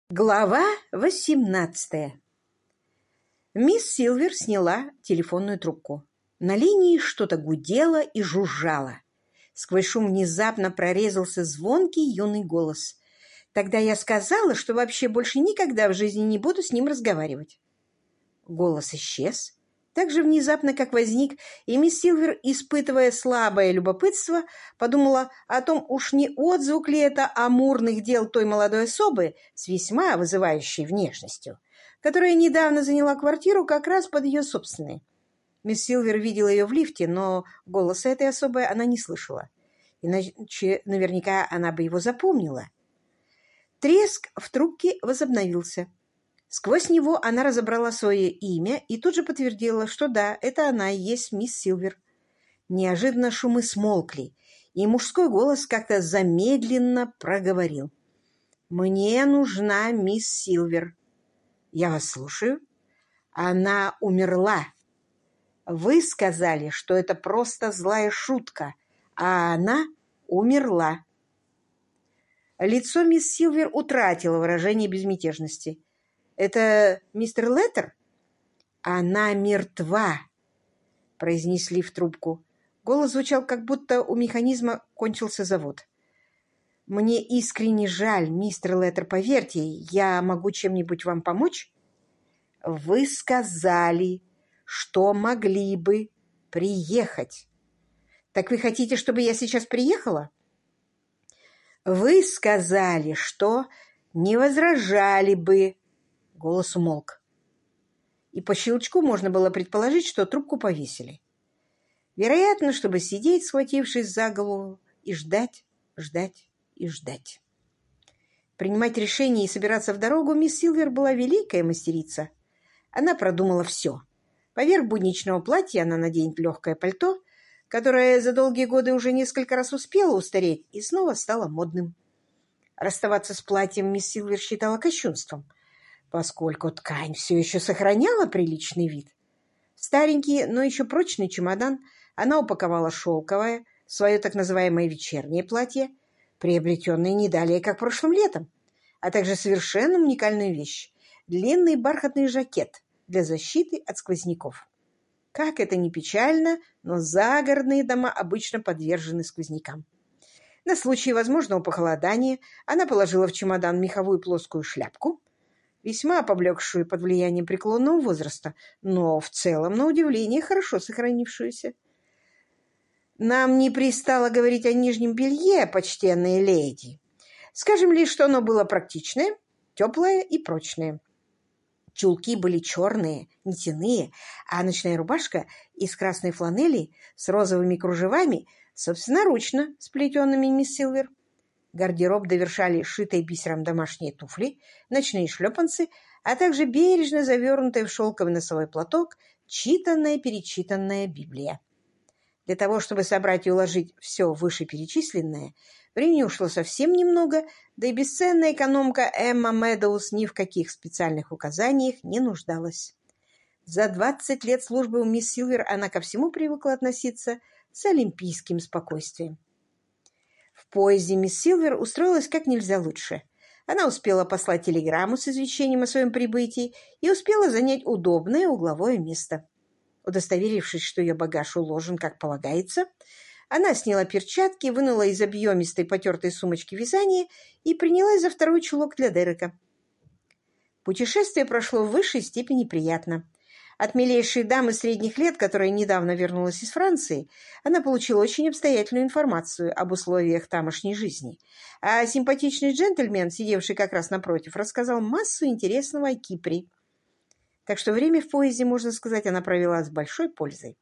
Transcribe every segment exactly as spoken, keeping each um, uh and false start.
Глава восемнадцатая. Мисс Силвер сняла телефонную трубку. На линии что-то гудело и жужжало. Сквозь шум внезапно прорезался звонкий юный голос. Тогда я сказала, что вообще больше никогда в жизни не буду с ним разговаривать. Голос исчез так же внезапно, как возник, и мисс Силвер, испытывая слабое любопытство, подумала о том, уж не отзвук ли это амурных дел той молодой особы с весьма вызывающей внешностью, которая недавно заняла квартиру как раз под ее собственной. Мисс Силвер видела ее в лифте, но голоса этой особы она не слышала, иначе наверняка она бы его запомнила. Треск в трубке возобновился. Сквозь него она разобрала свое имя и тут же подтвердила, что да, это она и есть мисс Силвер. Неожиданно шумы смолкли, и мужской голос как-то замедленно проговорил. «Мне нужна мисс Силвер». «Я вас слушаю». «Она умерла. Вы сказали, что это просто злая шутка, а она умерла». Лицо мисс Силвер утратило выражение безмятежности. «Это мистер Леттер?» «Она мертва», — произнесли в трубку. Голос звучал, как будто у механизма кончился завод. «Мне искренне жаль, мистер Леттер, поверьте, я могу чем-нибудь вам помочь?» «Вы сказали, что могли бы приехать. Так вы хотите, чтобы я сейчас приехала?» «Вы сказали, что не возражали бы». Голос умолк. И по щелчку можно было предположить, что трубку повесили. Вероятно, чтобы сидеть, схватившись за голову, и ждать, ждать и ждать. Принимать решение и собираться в дорогу мисс Силвер была великая мастерица. Она продумала все. Поверх будничного платья она наденет легкое пальто, которое за долгие годы уже несколько раз успело устареть и снова стало модным. Расставаться с платьем мисс Силвер считала кощунством, поскольку ткань все еще сохраняла приличный вид. Старенький, но еще прочный чемодан она упаковала шелковое, свое так называемое вечернее платье, приобретенное не далее, как прошлым летом, а также совершенно уникальную вещь — длинный бархатный жакет для защиты от сквозняков. Как это ни печально, но загородные дома обычно подвержены сквознякам. На случай возможного похолодания она положила в чемодан меховую плоскую шляпку, весьма поблекшую под влиянием преклонного возраста, но в целом, на удивление, хорошо сохранившуюся. Нам не пристало говорить о нижнем белье, почтенные леди. Скажем лишь, что оно было практичное, теплое и прочное. Чулки были черные, нитяные, а ночная рубашка из красной фланели с розовыми кружевами собственноручно сплетенными мисс Силвер. Гардероб довершали шитые бисером домашние туфли, ночные шлепанцы, а также бережно завернутая в шелковый носовой платок читанная-перечитанная Библия. Для того, чтобы собрать и уложить все вышеперечисленное, времени ушло совсем немного, да и бесценная экономка Эмма Медоуз ни в каких специальных указаниях не нуждалась. За двадцать лет службы у мисс Силвер она ко всему привыкла относиться с олимпийским спокойствием. В поезде мисс Силвер устроилась как нельзя лучше. Она успела послать телеграмму с извещением о своем прибытии и успела занять удобное угловое место. Удостоверившись, что ее багаж уложен как полагается, она сняла перчатки, вынула из объемистой потертой сумочки вязание и принялась за второй чулок для Дерека. Путешествие прошло в высшей степени приятно. От милейшей дамы средних лет, которая недавно вернулась из Франции, она получила очень обстоятельную информацию об условиях тамошней жизни. А симпатичный джентльмен, сидевший как раз напротив, рассказал массу интересного о Кипре. Так что время в поезде, можно сказать, она провела с большой пользой.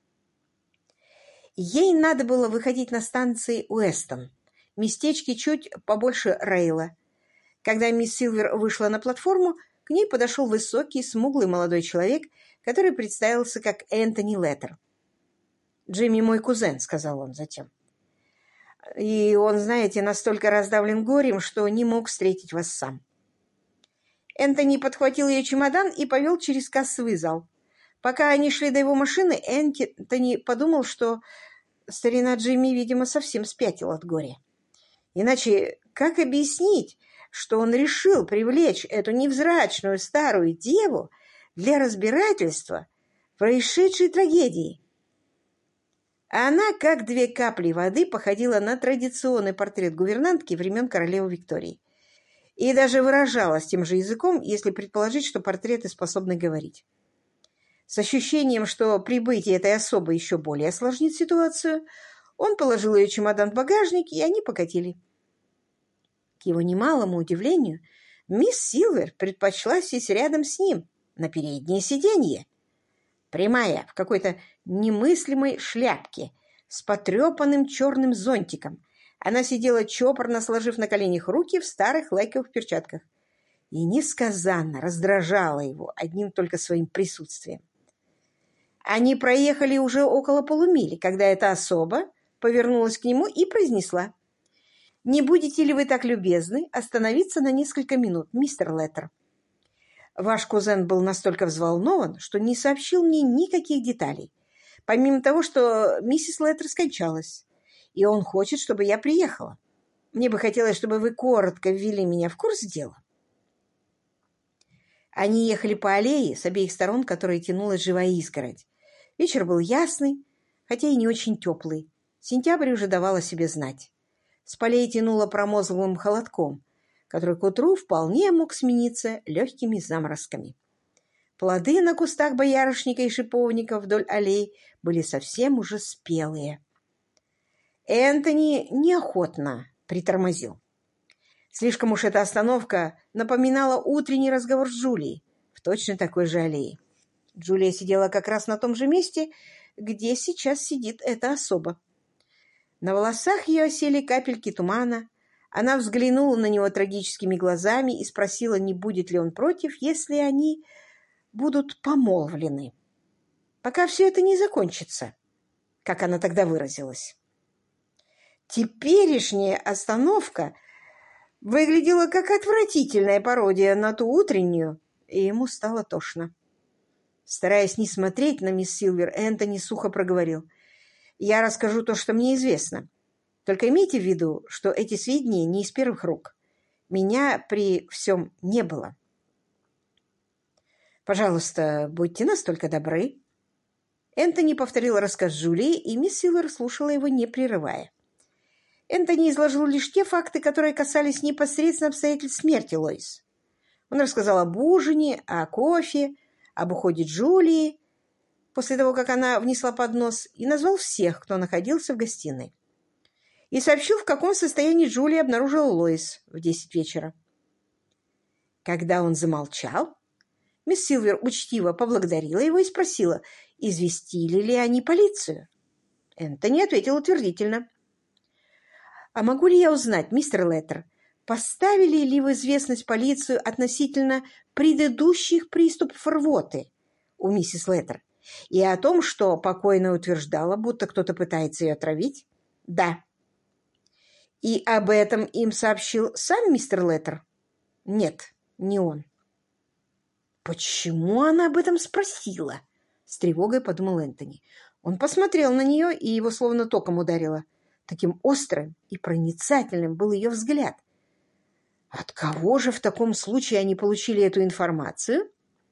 Ей надо было выходить на станции Уэстон, местечке чуть побольше Рейла. Когда мисс Силвер вышла на платформу, к ней подошел высокий, смуглый молодой человек, который представился как Энтони Леттер. «Джимми мой кузен», — сказал он затем. «И он, знаете, настолько раздавлен горем, что не мог встретить вас сам». Энтони подхватил ее чемодан и повел через кассовый зал. Пока они шли до его машины, Энтони подумал, что старина Джимми, видимо, совсем спятил от горя. Иначе как объяснить, что он решил привлечь эту невзрачную старую деву для разбирательства в происшедшей трагедии. Она, как две капли воды, походила на традиционный портрет гувернантки времен королевы Виктории. И даже выражалась тем же языком, если предположить, что портреты способны говорить. С ощущением, что прибытие этой особы еще более осложнит ситуацию, он положил ее чемодан в багажник, и они покатили. К его немалому удивлению, мисс Силвер предпочла сесть рядом с ним на переднее сиденье. Прямая, в какой-то немыслимой шляпке, с потрепанным черным зонтиком. Она сидела чопорно, сложив на коленях руки в старых лайковых перчатках, и несказанно раздражала его одним только своим присутствием. Они проехали уже около полумили, когда эта особа повернулась к нему и произнесла: «Не будете ли вы так любезны остановиться на несколько минут, мистер Леттер? Ваш кузен был настолько взволнован, что не сообщил мне никаких деталей, помимо того, что миссис Леттер скончалась, и он хочет, чтобы я приехала. Мне бы хотелось, чтобы вы коротко ввели меня в курс дела». Они ехали по аллее, с обеих сторон которой тянулась живая изгородь. Вечер был ясный, хотя и не очень теплый. Сентябрь уже давал о себе знать. С полей тянуло промозглым холодком, который к утру вполне мог смениться легкими заморозками. Плоды на кустах боярышника и шиповника вдоль аллей были совсем уже спелые. Энтони неохотно притормозил. Слишком уж эта остановка напоминала утренний разговор с Джулией в точно такой же аллее. Джулия сидела как раз на том же месте, где сейчас сидит эта особа. На волосах ее осели капельки тумана. Она взглянула на него трагическими глазами и спросила, не будет ли он против, если они будут помолвлены, пока все это не закончится, как она тогда выразилась. Теперешняя остановка выглядела как отвратительная пародия на ту утреннюю, и ему стало тошно. Стараясь не смотреть на мисс Силвер, Энтони сухо проговорил: «Я расскажу то, что мне известно. Только имейте в виду, что эти сведения не из первых рук. Меня при всем не было. Пожалуйста, будьте настолько добры». Энтони повторил рассказ Джулии, и мисс Силвер слушала его, не прерывая. Энтони изложил лишь те факты, которые касались непосредственно обстоятельств смерти Лоис. Он рассказал об ужине, о кофе, об уходе Джулии после того, как она внесла поднос, и назвал всех, кто находился в гостиной. И сообщил, в каком состоянии Джулия обнаружила Лоис в десять вечера. Когда он замолчал, мисс Силвер учтиво поблагодарила его и спросила, известили ли они полицию. Энтони ответил утвердительно. «А могу ли я узнать, мистер Леттер, поставили ли в известность полицию относительно предыдущих приступов рвоты у миссис Леттер и о том, что покойная утверждала, будто кто-то пытается ее отравить?» «Да». «И об этом им сообщил сам мистер Леттер?» «Нет, не он». «Почему она об этом спросила?» — с тревогой подумал Энтони. Он посмотрел на нее, и его словно током ударило. Таким острым и проницательным был ее взгляд. От кого же в таком случае они получили эту информацию?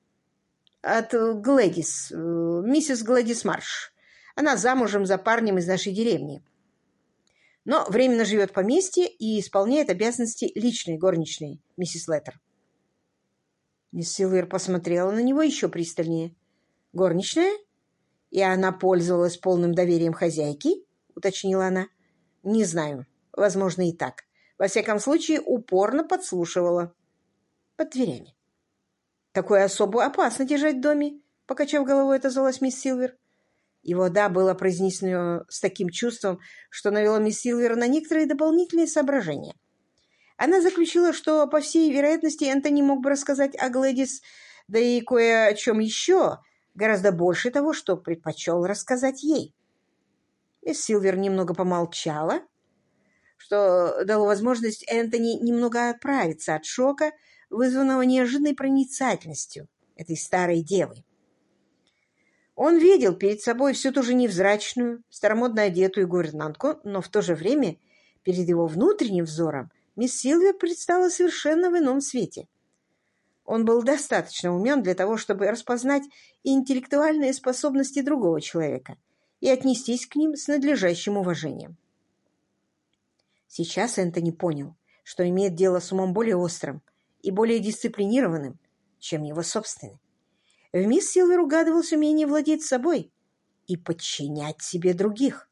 От Глэдис, миссис Глэдис Марш. Она замужем за парнем из нашей деревни, но временно живет в поместье и исполняет обязанности личной горничной, миссис Леттер. Мисс Силвер посмотрела на него еще пристальнее. «Горничная? И она пользовалась полным доверием хозяйки?» — уточнила она. «Не знаю. Возможно, и так. Во всяком случае, упорно подслушивала. Под дверями». «Такую особу опасно держать в доме», — покачав головой, отозвалась мисс Силвер. Его «да» было произнесено с таким чувством, что навело мисс Силвер на некоторые дополнительные соображения. Она заключила, что, по всей вероятности, Энтони мог бы рассказать о Глэдис, да и кое о чем еще, гораздо больше того, что предпочел рассказать ей. Мисс Силвер немного помолчала, что дало возможность Энтони немного оправиться от шока, вызванного неожиданной проницательностью этой старой девы. Он видел перед собой всю ту же невзрачную, старомодно одетую гувернантку, но в то же время перед его внутренним взором мисс Сильвер предстала совершенно в ином свете. Он был достаточно умен для того, чтобы распознать интеллектуальные способности другого человека и отнестись к ним с надлежащим уважением. Сейчас Энтони понял, что имеет дело с умом более острым и более дисциплинированным, чем его собственный. В мисс Сильвер угадывалось умение владеть собой и подчинять себе других.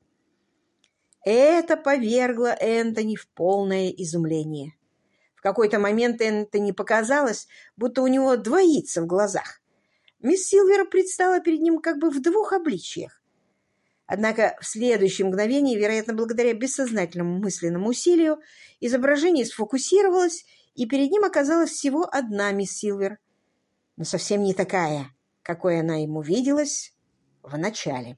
Это повергло Энтони в полное изумление. В какой-то момент Энтони показалось, будто у него двоится в глазах. Мисс Сильвер предстала перед ним как бы в двух обличиях. Однако в следующее мгновение, вероятно, благодаря бессознательному мысленному усилию, изображение сфокусировалось, и перед ним оказалась всего одна мисс Сильвер, но совсем не такая, какой она ему виделась в начале.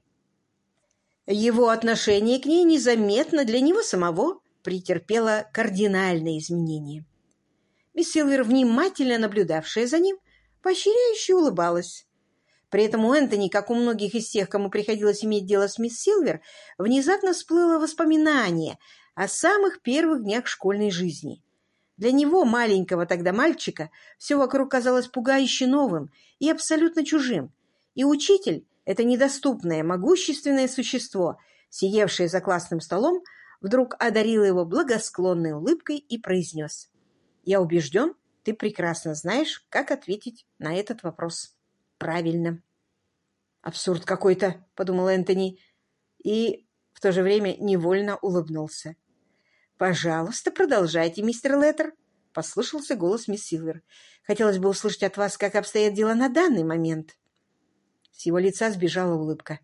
Его отношение к ней незаметно для него самого претерпело кардинальные изменения. Мисс Сильвер, внимательно наблюдавшая за ним, поощряюще улыбалась. При этом у Энтони, как у многих из тех, кому приходилось иметь дело с мисс Сильвер, внезапно всплыло воспоминание о самых первых днях школьной жизни. Для него, маленького тогда мальчика, все вокруг казалось пугающе новым и абсолютно чужим, и учитель, это недоступное, могущественное существо, сидевшее за классным столом, вдруг одарил его благосклонной улыбкой и произнес: «Я убежден, ты прекрасно знаешь, как ответить на этот вопрос правильно». «Абсурд какой-то», — подумал Энтони, и в то же время невольно улыбнулся. «Пожалуйста, продолжайте, мистер Леттер», — послышался голос мисс Сильвер. «Хотелось бы услышать от вас, как обстоят дела на данный момент». С его лица сбежала улыбка.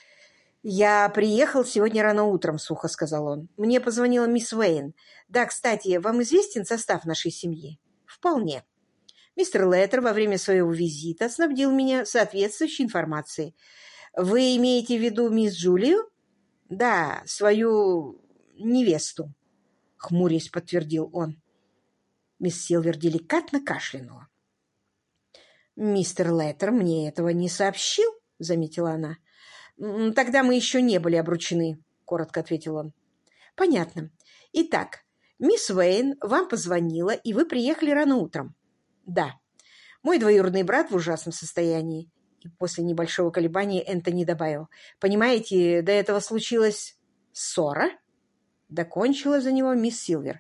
«Я приехал сегодня рано утром», — сухо сказал он. «Мне позвонила мисс Уэйн. Да, кстати, вам известен состав нашей семьи?» «Вполне. Мистер Леттер во время своего визита снабдил меня соответствующей информацией. Вы имеете в виду мисс Джулию?» «Да, свою невесту», — хмурясь подтвердил он. Мисс Сильвер деликатно кашлянула. «Мистер Леттер мне этого не сообщил», — заметила она. «Тогда мы еще не были обручены», — коротко ответил он. «Понятно. Итак, мисс Уэйн вам позвонила, и вы приехали рано утром?» «Да. Мой двоюродный брат в ужасном состоянии». И после небольшого колебания Энтони добавил: «Понимаете, до этого случилась ссора?» Докончила за него мисс Сильвер.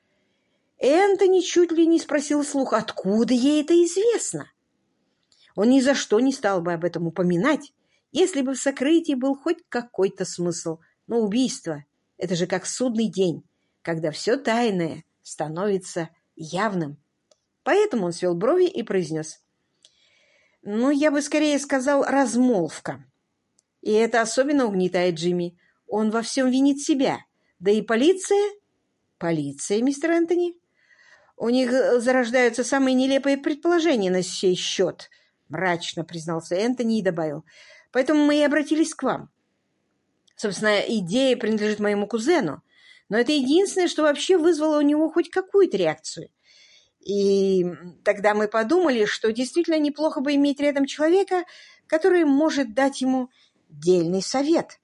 Энтони чуть ли не спросил вслух, откуда ей это известно. Он ни за что не стал бы об этом упоминать, если бы в сокрытии был хоть какой-то смысл. Но убийство — это же как судный день, когда все тайное становится явным. Поэтому он свел брови и произнес: «Ну, я бы скорее сказал, размолвка. И это особенно угнетает Джимми. Он во всем винит себя. Да и полиция...» «Полиция, мистер Энтони?» «У них зарождаются самые нелепые предположения на сей счет», — мрачно признался Энтони и добавил: «Поэтому мы и обратились к вам. Собственно, идея принадлежит моему кузену, но это единственное, что вообще вызвало у него хоть какую-то реакцию. И тогда мы подумали, что действительно неплохо бы иметь рядом человека, который может дать ему дельный совет».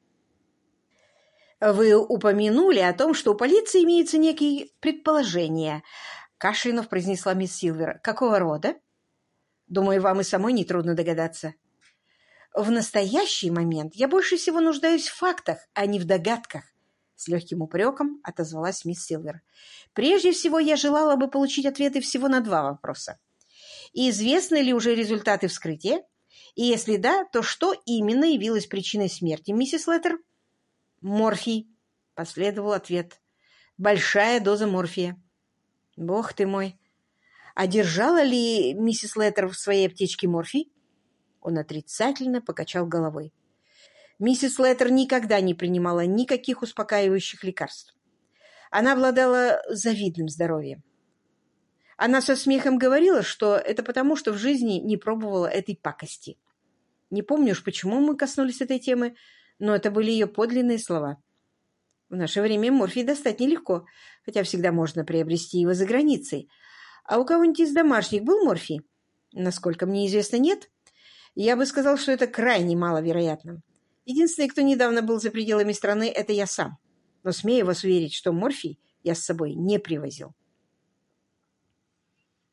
«Вы упомянули о том, что у полиции имеются некие предположения», — кашлянув произнесла мисс Сильвер. «Какого рода?» «Думаю, вам и самой нетрудно догадаться». «В настоящий момент я больше всего нуждаюсь в фактах, а не в догадках», — с легким упреком отозвалась мисс Сильвер. «Прежде всего, я желала бы получить ответы всего на два вопроса. Известны ли уже результаты вскрытия? И если да, то что именно явилось причиной смерти миссис Леттер?» «Морфий», — последовал ответ. «Большая доза морфия». «Бог ты мой! А держала ли миссис Леттер в своей аптечке морфий?» Он отрицательно покачал головой. Миссис Леттер никогда не принимала никаких успокаивающих лекарств. Она обладала завидным здоровьем. Она со смехом говорила, что это потому, что в жизни не пробовала этой пакости. Не помню уж, почему мы коснулись этой темы, но это были ее подлинные слова. В наше время морфий достать нелегко, хотя всегда можно приобрести его за границей. А у кого-нибудь из домашних был морфий? Насколько мне известно, нет. Я бы сказал, что это крайне маловероятно. Единственный, кто недавно был за пределами страны, это я сам. Но смею вас уверить, что морфий я с собой не привозил.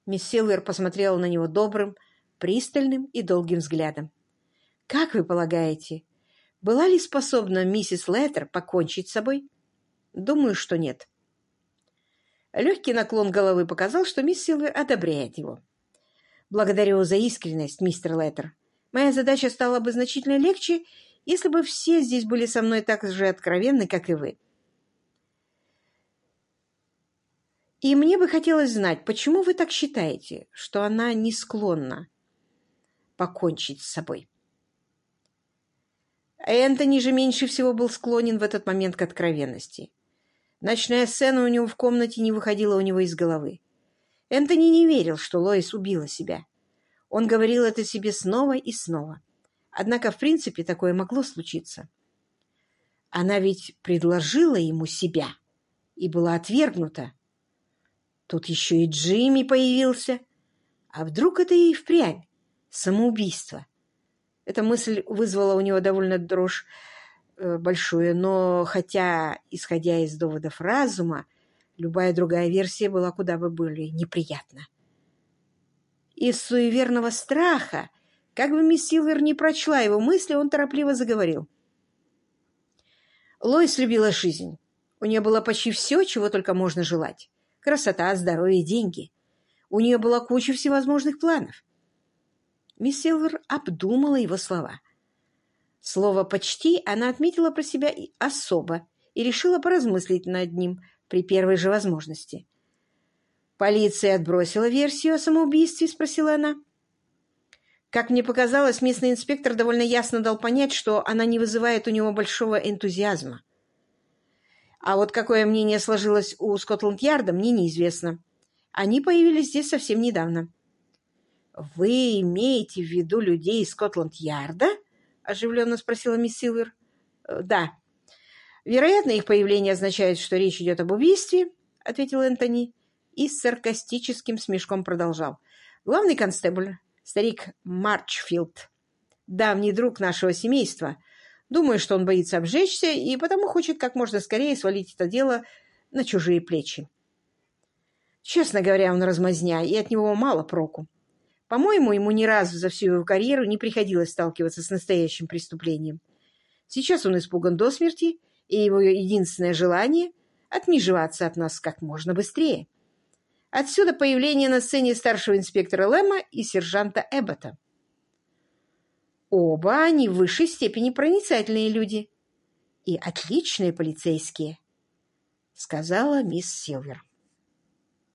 Мисс Силвер посмотрела на него добрым, пристальным и долгим взглядом. «Как вы полагаете, была ли способна миссис Леттер покончить с собой?» «Думаю, что нет». Легкий наклон головы показал, что мисс Силвер одобряет его. «Благодарю за искренность, мистер Леттер. Моя задача стала бы значительно легче, если бы все здесь были со мной так же откровенны, как и вы. И мне бы хотелось знать, почему вы так считаете, что она не склонна покончить с собой?» Энтони же меньше всего был склонен в этот момент к откровенности. Ночная сцена у него в комнате не выходила у него из головы. Энтони не верил, что Лоис убила себя. Он говорил это себе снова и снова. Однако, в принципе, такое могло случиться. Она ведь предложила ему себя и была отвергнута. Тут еще и Джимми появился. А вдруг это и впрямь самоубийство? Эта мысль вызвала у него довольно дрожь э, большую, но хотя, исходя из доводов разума, любая другая версия была куда бы более неприятна. Из суеверного страха, как бы мисс Силвер не прочла его мысли, он торопливо заговорил. Лоис любила жизнь. У нее было почти все, чего только можно желать. Красота, здоровье, деньги. У нее была куча всевозможных планов. Мисс Силвер обдумала его слова. Слово «почти» она отметила про себя особо и решила поразмыслить над ним при первой же возможности. «Полиция отбросила версию о самоубийстве?» — спросила она. Как мне показалось, местный инспектор довольно ясно дал понять, что она не вызывает у него большого энтузиазма. А вот какое мнение сложилось у Скотланд-Ярда, мне неизвестно. Они появились здесь совсем недавно. «Вы имеете в виду людей из Скотланд-Ярда?» — оживленно спросила мисс Силвер. «Да. Вероятно, их появление означает, что речь идет об убийстве», — ответил Энтони и с саркастическим смешком продолжал. «Главный констебль, старик Марчфилд, давний друг нашего семейства. Думаю, что он боится обжечься и потому хочет как можно скорее свалить это дело на чужие плечи. Честно говоря, он размазня, и от него мало проку. По-моему, ему ни разу за всю его карьеру не приходилось сталкиваться с настоящим преступлением. Сейчас он испуган до смерти, и его единственное желание — отмежеваться от нас как можно быстрее. Отсюда появление на сцене старшего инспектора Лэма и сержанта Эббота. Оба они в высшей степени проницательные люди и отличные полицейские, — сказала мисс Силвер.